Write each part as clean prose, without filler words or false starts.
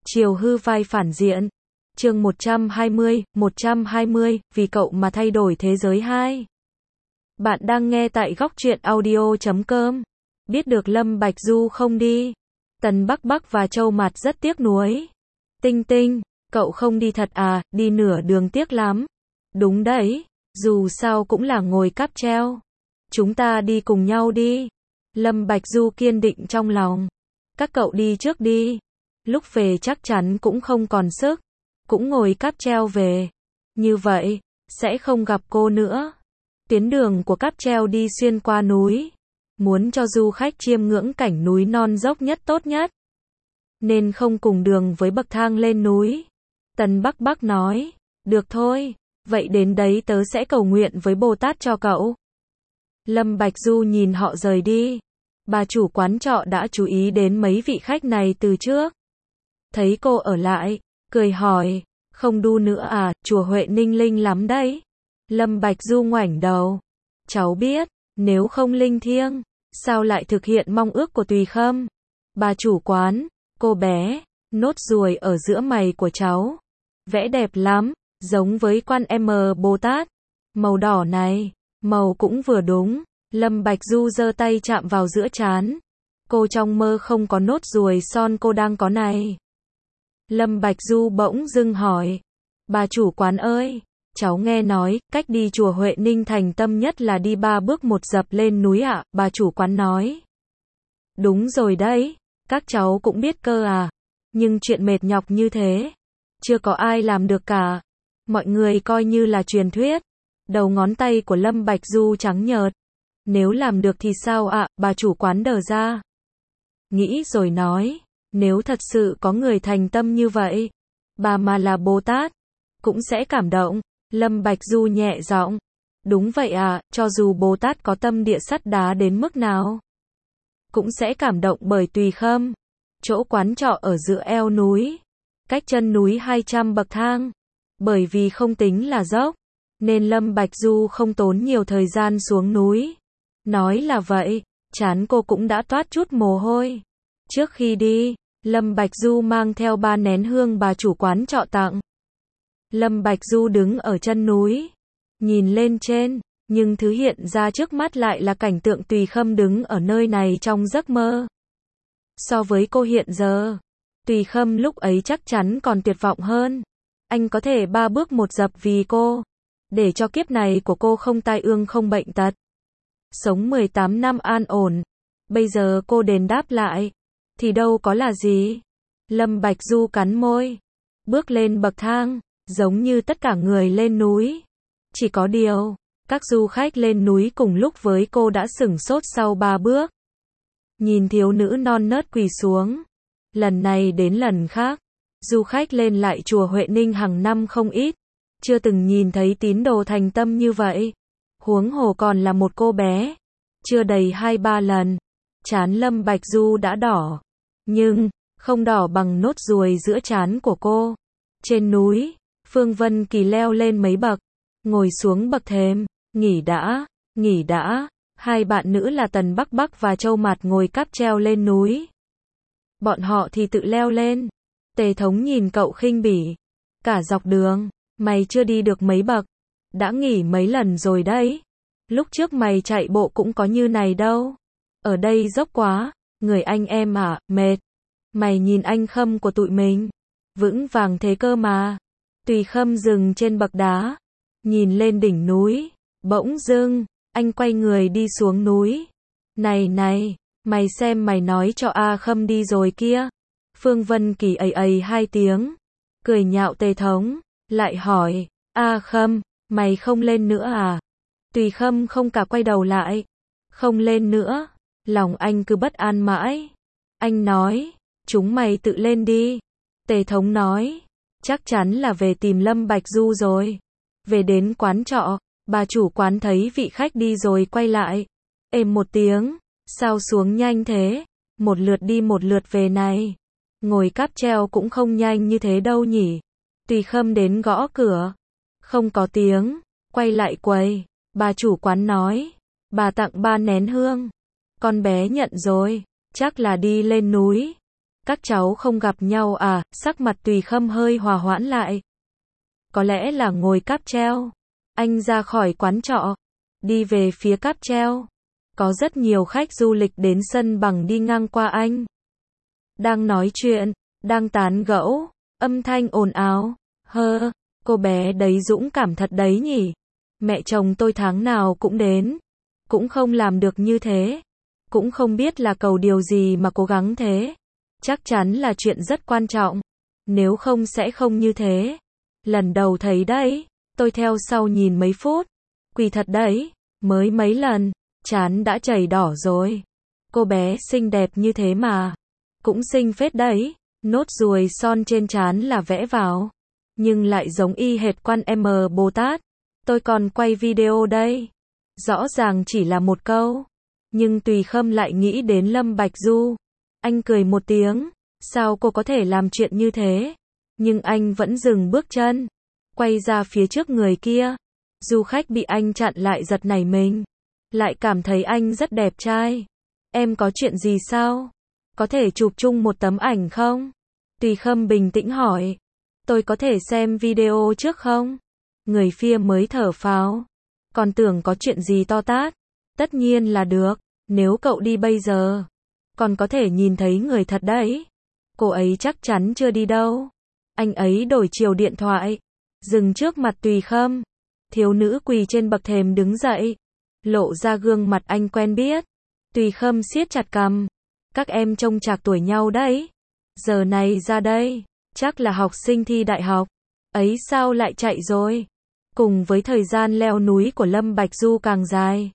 Chiều hư vai phản diện. Chương 120, vì cậu mà thay đổi thế giới 2. Bạn đang nghe tại góc truyện audio.com. Biết được Lâm Bạch Du không đi. Tần Bắc Bắc và Châu Mạt rất tiếc nuối. Tinh Tinh, cậu không đi thật à, đi nửa đường tiếc lắm. Đúng đấy, dù sao cũng là ngồi cáp treo. Chúng ta đi cùng nhau đi. Lâm Bạch Du kiên định trong lòng. Các cậu đi trước đi. Lúc về chắc chắn cũng không còn sức. Cũng ngồi cáp treo về. Như vậy, sẽ không gặp cô nữa. Tuyến đường của cáp treo đi xuyên qua núi. Muốn cho du khách chiêm ngưỡng cảnh núi non dốc nhất tốt nhất. Nên không cùng đường với bậc thang lên núi. Tần Bắc Bắc nói. Được thôi, vậy đến đấy tớ sẽ cầu nguyện với Bồ Tát cho cậu. Lâm Bạch Du nhìn họ rời đi. Bà chủ quán trọ đã chú ý đến mấy vị khách này từ trước. Thấy cô ở lại, cười hỏi, không đu nữa à, chùa Huệ Ninh linh lắm đấy. Lâm Bạch Du ngoảnh đầu. Cháu biết, nếu không linh thiêng, sao lại thực hiện mong ước của Tùy Khâm? Bà chủ quán, cô bé, nốt ruồi ở giữa mày của cháu. Vẽ đẹp lắm, giống với Quan M Bồ Tát. Màu đỏ này, màu cũng vừa đúng. Lâm Bạch Du giơ tay chạm vào giữa trán. Cô trong mơ không có nốt ruồi son cô đang có này. Lâm Bạch Du bỗng dưng hỏi. Bà chủ quán ơi, cháu nghe nói, cách đi chùa Huệ Ninh thành tâm nhất là đi 3 bước một dập lên núi ạ, bà chủ quán nói. Đúng rồi đấy, các cháu cũng biết cơ à. Nhưng chuyện mệt nhọc như thế, chưa có ai làm được cả. Mọi người coi như là truyền thuyết. Đầu ngón tay của Lâm Bạch Du trắng nhợt. Nếu làm được thì sao ạ, bà chủ quán đờ ra. Nghĩ rồi nói, nếu thật sự có người thành tâm như vậy, bà mà là Bồ Tát, cũng sẽ cảm động. Lâm Bạch Du nhẹ giọng. Đúng vậy ạ, cho dù Bồ Tát có tâm địa sắt đá đến mức nào, cũng sẽ cảm động bởi Tùy Khâm. Chỗ quán trọ ở giữa eo núi, cách chân núi 200 bậc thang. Bởi vì không tính là dốc, nên Lâm Bạch Du không tốn nhiều thời gian xuống núi. Nói là vậy, trán cô cũng đã toát chút mồ hôi. Trước khi đi, Lâm Bạch Du mang theo 3 nén hương bà chủ quán trọ tặng. Lâm Bạch Du đứng ở chân núi, nhìn lên trên, nhưng thứ hiện ra trước mắt lại là cảnh tượng Tùy Khâm đứng ở nơi này trong giấc mơ. So với cô hiện giờ, Tùy Khâm lúc ấy chắc chắn còn tuyệt vọng hơn. Anh có thể 3 bước một dập vì cô, để cho kiếp này của cô không tai ương không bệnh tật. Sống 18 năm an ổn. Bây giờ cô đền đáp lại, thì đâu có là gì. Lâm Bạch Du cắn môi, bước lên bậc thang, giống như tất cả người lên núi. Chỉ có điều, các du khách lên núi cùng lúc với cô đã sửng sốt sau 3 bước. Nhìn thiếu nữ non nớt quỳ xuống. Lần này đến lần khác, du khách lên lại chùa Huệ Ninh hàng năm không ít. Chưa từng nhìn thấy tín đồ thành tâm như vậy. Huống hồ còn là một cô bé. Chưa đầy 2-3 lần, trán Lâm Bạch Du đã đỏ. Nhưng, không đỏ bằng nốt ruồi giữa trán của cô. Trên núi, Phương Vân Kỳ leo lên mấy bậc, ngồi xuống bậc thềm, nghỉ đã. Hai bạn nữ là Tần Bắc Bắc và Châu Mạt ngồi cáp treo lên núi. Bọn họ thì tự leo lên. Tề Thống nhìn cậu khinh bỉ. Cả dọc đường, mày chưa đi được mấy bậc, đã nghỉ mấy lần rồi đấy. Lúc trước mày chạy bộ cũng có như này đâu. Ở đây dốc quá, người anh em à, mệt. Mày nhìn anh Khâm của tụi mình, vững vàng thế cơ mà. Tùy Khâm dừng trên bậc đá, nhìn lên đỉnh núi. Bỗng dưng, anh quay người đi xuống núi. Này, mày xem mày nói cho A Khâm đi rồi kia. Phương Vân Kỳ ầy 2 tiếng, cười nhạo Tề Thống, lại hỏi, A Khâm, mày không lên nữa à? Tùy Khâm không cả quay đầu lại, không lên nữa. Lòng anh cứ bất an mãi. Anh nói, chúng mày tự lên đi. Tề Thống nói, chắc chắn là về tìm Lâm Bạch Du rồi. Về đến quán trọ, bà chủ quán thấy vị khách đi rồi quay lại. Êm một tiếng, sao xuống nhanh thế? Một lượt đi một lượt về này. Ngồi cáp treo cũng không nhanh như thế đâu nhỉ. Tùy Khâm đến gõ cửa. Không có tiếng, quay lại quầy. Bà chủ quán nói, bà tặng 3 nén hương. Con bé nhận rồi, chắc là đi lên núi. Các cháu không gặp nhau à? Sắc mặt Tùy Khâm hơi hòa hoãn lại. Có lẽ là ngồi cáp treo. Anh ra khỏi quán trọ, đi về phía cáp treo. Có rất nhiều khách du lịch đến sân bằng đi ngang qua anh. Đang nói chuyện, đang tán gẫu, âm thanh ồn ào. Cô bé đấy dũng cảm thật đấy nhỉ. Mẹ chồng tôi tháng nào cũng đến. Cũng không làm được như thế. Cũng không biết là cầu điều gì mà cố gắng thế. Chắc chắn là chuyện rất quan trọng. Nếu không sẽ không như thế. Lần đầu thấy đấy. Tôi theo sau nhìn mấy phút. Quỳ thật đấy. Mới mấy lần. Trán đã chảy đỏ rồi. Cô bé xinh đẹp như thế mà. Cũng xinh phết đấy. Nốt ruồi son trên trán là vẽ vào. Nhưng lại giống y hệt Quan M Bồ Tát. Tôi còn quay video đây. Rõ ràng chỉ là một câu. Nhưng Tùy Khâm lại nghĩ đến Lâm Bạch Du. Anh cười một tiếng. Sao cô có thể làm chuyện như thế? Nhưng anh vẫn dừng bước chân. Quay ra phía trước người kia. Du khách bị anh chặn lại giật nảy mình. Lại cảm thấy anh rất đẹp trai. Em có chuyện gì sao? Có thể chụp chung một tấm ảnh không? Tùy Khâm bình tĩnh hỏi. Tôi có thể xem video trước không? Người phía mới thở phào. Còn tưởng có chuyện gì to tát. Tất nhiên là được. Nếu cậu đi bây giờ, còn có thể nhìn thấy người thật đấy. Cô ấy chắc chắn chưa đi đâu. Anh ấy đổi chiều điện thoại. Dừng trước mặt Tùy Khâm. Thiếu nữ quỳ trên bậc thềm đứng dậy. Lộ ra gương mặt anh quen biết. Tùy Khâm siết chặt cằm. Các em trông trạc tuổi nhau đấy. Giờ này ra đây, chắc là học sinh thi đại học. Ấy sao lại chạy rồi? Cùng với thời gian leo núi của Lâm Bạch Du càng dài.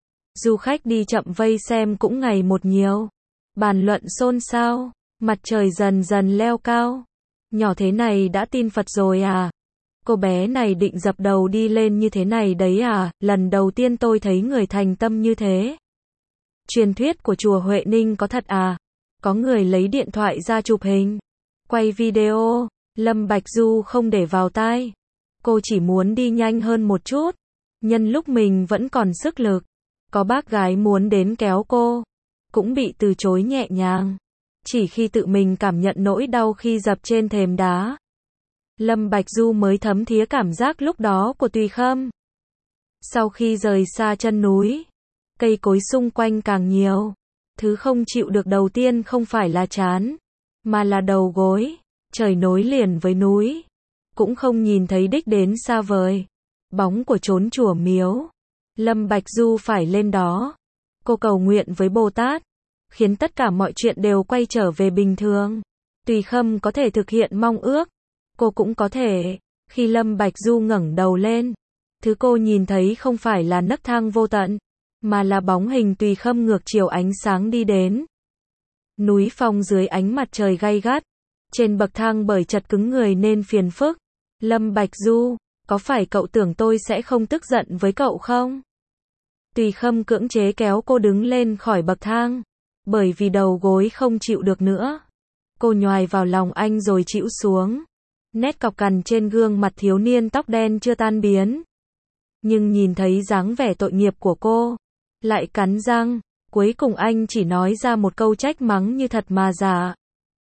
Du khách đi chậm vây xem cũng ngày một nhiều. Bàn luận xôn xao. Mặt trời dần dần leo cao. Nhỏ thế này đã tin Phật rồi à? Cô bé này định dập đầu đi lên như thế này đấy à? Lần đầu tiên tôi thấy người thành tâm như thế. Truyền thuyết của chùa Huệ Ninh có thật à? Có người lấy điện thoại ra chụp hình, quay video. Lâm Bạch Du không để vào tai. Cô chỉ muốn đi nhanh hơn một chút. Nhân lúc mình vẫn còn sức lực. Có bác gái muốn đến kéo cô, cũng bị từ chối nhẹ nhàng. Chỉ khi tự mình cảm nhận nỗi đau khi dập trên thềm đá, Lâm Bạch Du mới thấm thía cảm giác lúc đó của Tùy Khâm. Sau khi rời xa chân núi, cây cối xung quanh càng nhiều. Thứ không chịu được đầu tiên không phải là trán, mà là đầu gối. Trời nối liền với núi, cũng không nhìn thấy đích đến xa vời. Bóng của chốn chùa miếu. Lâm Bạch Du phải lên đó. Cô cầu nguyện với Bồ Tát, khiến tất cả mọi chuyện đều quay trở về bình thường. Tùy Khâm có thể thực hiện mong ước. Cô cũng có thể. Khi Lâm Bạch Du ngẩng đầu lên, thứ cô nhìn thấy không phải là nấc thang vô tận, mà là bóng hình Tùy Khâm ngược chiều ánh sáng đi đến. Núi phong dưới ánh mặt trời gay gắt. Trên bậc thang bởi chật cứng người nên phiền phức. Lâm Bạch Du, có phải cậu tưởng tôi sẽ không tức giận với cậu không? Tùy Khâm cưỡng chế kéo cô đứng lên khỏi bậc thang. Bởi vì đầu gối không chịu được nữa. Cô nhoài vào lòng anh rồi chịu xuống. Nét cọc cằn trên gương mặt thiếu niên tóc đen chưa tan biến. Nhưng nhìn thấy dáng vẻ tội nghiệp của cô, lại cắn răng. Cuối cùng anh chỉ nói ra một câu trách mắng như thật mà giả.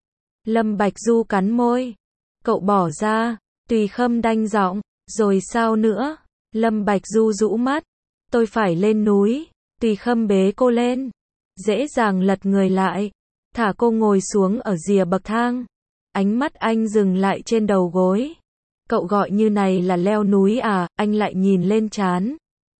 Lâm Bạch Du cắn môi. Cậu bỏ ra. Tùy Khâm đanh giọng. Rồi sao nữa? Lâm Bạch Du rũ mắt. Tôi phải lên núi. Tùy Khâm bế cô lên. Dễ dàng lật người lại. Thả cô ngồi xuống ở rìa bậc thang. Ánh mắt anh dừng lại trên đầu gối. Cậu gọi như này là leo núi à? Anh lại nhìn lên trán.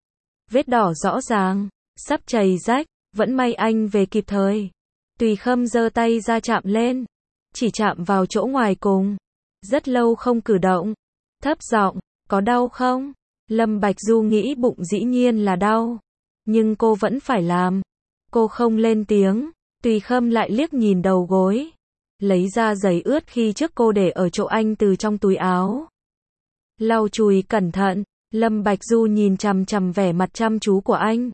Vết đỏ rõ ràng. Sắp chảy rách. Vẫn may anh về kịp thời. Tùy Khâm giơ tay ra chạm lên. Chỉ chạm vào chỗ ngoài cùng. Rất lâu không cử động. Thấp giọng, có đau không? Lâm Bạch Du nghĩ bụng dĩ nhiên là đau. Nhưng cô vẫn phải làm. Cô không lên tiếng. Tùy Khâm lại liếc nhìn đầu gối. Lấy ra giày ướt khi trước cô để ở chỗ anh từ trong túi áo. Lau chùi cẩn thận. Lâm Bạch Du nhìn chằm chằm vẻ mặt chăm chú của anh.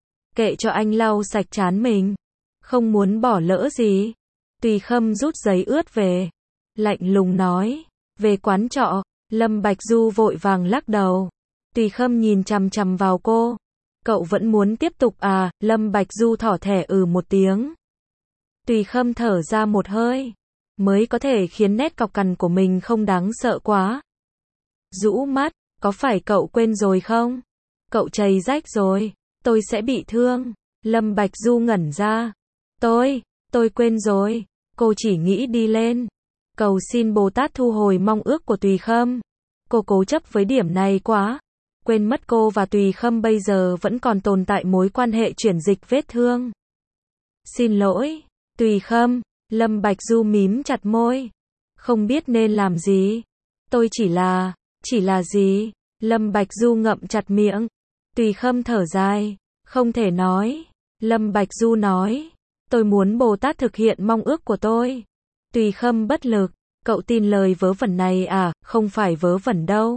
Kệ cho anh lau sạch trán mình. Không muốn bỏ lỡ gì. Tùy Khâm rút giấy ướt về. Lạnh lùng nói. Về quán trọ. Lâm Bạch Du vội vàng lắc đầu. Tùy Khâm nhìn chằm chằm vào cô. Cậu vẫn muốn tiếp tục à? Lâm Bạch Du thỏ thẻ một tiếng. Tùy Khâm thở ra một hơi. mới có thể khiến nét cọc cằn của mình không đáng sợ quá. Rũ mắt, có phải cậu quên rồi không? Cậu chày rách rồi, tôi sẽ bị thương. Lâm Bạch Du ngẩn ra. Tôi quên rồi. Cô chỉ nghĩ đi lên cầu xin Bồ Tát thu hồi mong ước của Tùy Khâm. Cô cố chấp với điểm này quá. Quên mất cô và Tùy Khâm bây giờ vẫn còn tồn tại mối quan hệ chuyển dịch vết thương. Xin lỗi, Tùy Khâm. Lâm Bạch Du mím chặt môi. Không biết nên làm gì. Tôi chỉ là gì? Lâm Bạch Du ngậm chặt miệng. Tùy Khâm thở dài. Không thể nói. Lâm Bạch Du nói. Tôi muốn Bồ Tát thực hiện mong ước của tôi. Tùy Khâm bất lực. Cậu tin lời vớ vẩn này à? Không phải vớ vẩn đâu.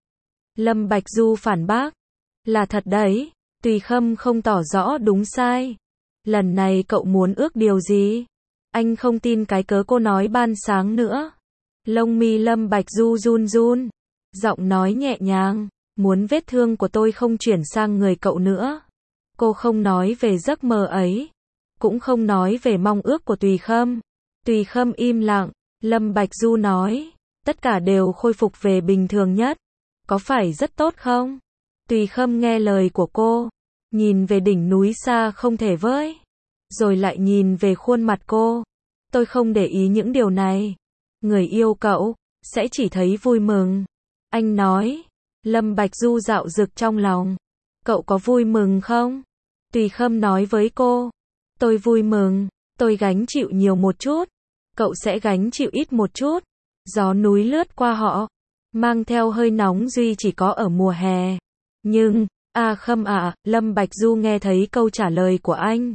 Lâm Bạch Du phản bác. Là thật đấy. Tùy Khâm không tỏ rõ đúng sai. Lần này cậu muốn ước điều gì? Anh không tin cái cớ cô nói ban sáng nữa. Lông mi Lâm Bạch Du run run. Giọng nói nhẹ nhàng. Muốn vết thương của tôi không chuyển sang người cậu nữa. Cô không nói về giấc mơ ấy. Cũng không nói về mong ước của Tùy Khâm. Tùy Khâm im lặng. Lâm Bạch Du nói. Tất cả đều khôi phục về bình thường nhất. Có phải rất tốt không? Tùy Khâm nghe lời của cô. Nhìn về đỉnh núi xa không thể với. Rồi lại nhìn về khuôn mặt cô. Tôi không để ý những điều này. Người yêu cậu sẽ chỉ thấy vui mừng. Anh nói. Lâm Bạch Du dạo dực trong lòng. Cậu có vui mừng không? Tùy Khâm nói với cô. Tôi vui mừng. Tôi gánh chịu nhiều một chút. Cậu sẽ gánh chịu ít một chút. Gió núi lướt qua họ. Mang theo hơi nóng duy chỉ có ở mùa hè. Nhưng, Khâm ạ, Lâm Bạch Du nghe thấy câu trả lời của anh.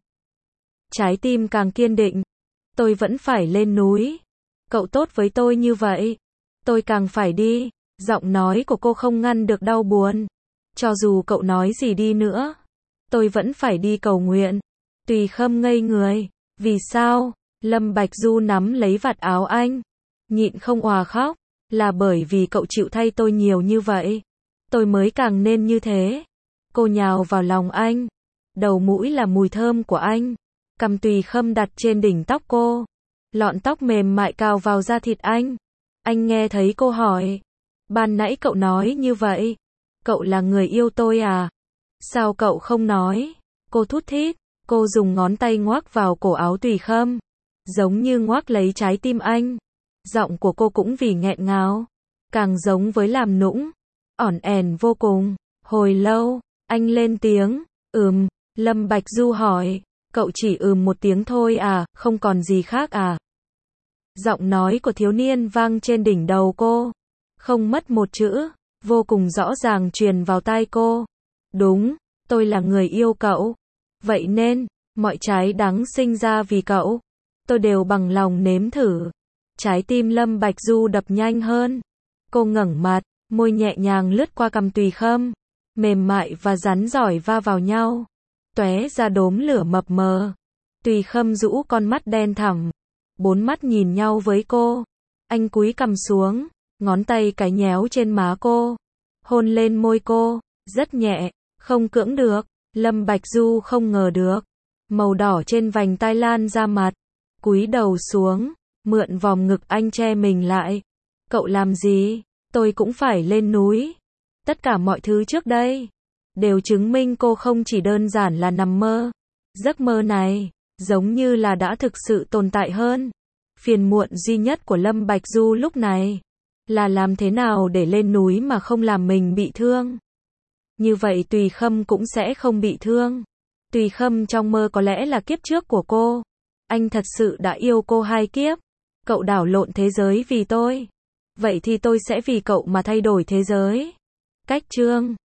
Trái tim càng kiên định. Tôi vẫn phải lên núi. Cậu tốt với tôi như vậy. Tôi càng phải đi. Giọng nói của cô không ngăn được đau buồn. Cho dù cậu nói gì đi nữa. Tôi vẫn phải đi cầu nguyện. Tùy Khâm ngây người. Vì sao? Lâm Bạch Du nắm lấy vạt áo anh. Nhịn không òa khóc. Là bởi vì cậu chịu thay tôi nhiều như vậy. Tôi mới càng nên như thế. Cô nhào vào lòng anh. Đầu mũi là mùi thơm của anh. Cằm Tùy Khâm đặt trên đỉnh tóc cô. Lọn tóc mềm mại cào vào da thịt anh. Anh nghe thấy cô hỏi. Ban nãy cậu nói như vậy. Cậu là người yêu tôi à? Sao cậu không nói? Cô thút thít. Cô dùng ngón tay ngoác vào cổ áo Tùy Khâm. Giống như ngoác lấy trái tim anh. Giọng của cô cũng vì nghẹn ngào. Càng giống với làm nũng. Ỏn ẻn vô cùng. Hồi lâu, anh lên tiếng. Lâm Bạch Du hỏi. Cậu chỉ một tiếng thôi à, không còn gì khác à? Giọng nói của thiếu niên vang trên đỉnh đầu cô. Không mất một chữ. Vô cùng rõ ràng truyền vào tai cô. Đúng, tôi là người yêu cậu. Vậy nên, mọi trái đắng sinh ra vì cậu. Tôi đều bằng lòng nếm thử. Trái tim Lâm Bạch Du đập nhanh hơn. Cô ngẩng mặt, môi nhẹ nhàng lướt qua cằm Tùy Khâm. Mềm mại và rắn giỏi va vào nhau. Tóe ra đốm lửa mập mờ. Tùy Khâm rũ con mắt đen thẳm. Bốn mắt nhìn nhau với cô. Anh cúi cằm xuống. Ngón tay cái nhéo trên má cô. Hôn lên môi cô. Rất nhẹ. Không cưỡng được. Lâm Bạch Du không ngờ được. Màu đỏ trên vành tai lan ra mặt. Cúi đầu xuống. Mượn vòng ngực anh che mình lại. Cậu làm gì? Tôi cũng phải lên núi. Tất cả mọi thứ trước đây đều chứng minh cô không chỉ đơn giản là nằm mơ. Giấc mơ này giống như là đã thực sự tồn tại hơn. Phiền muộn duy nhất của Lâm Bạch Du lúc này là làm thế nào để lên núi mà không làm mình bị thương. Như vậy Tùy Khâm cũng sẽ không bị thương. Tùy Khâm trong mơ có lẽ là kiếp trước của cô. Anh thật sự đã yêu cô 2 kiếp. Cậu đảo lộn thế giới vì tôi. Vậy thì tôi sẽ vì cậu mà thay đổi thế giới. Cách chương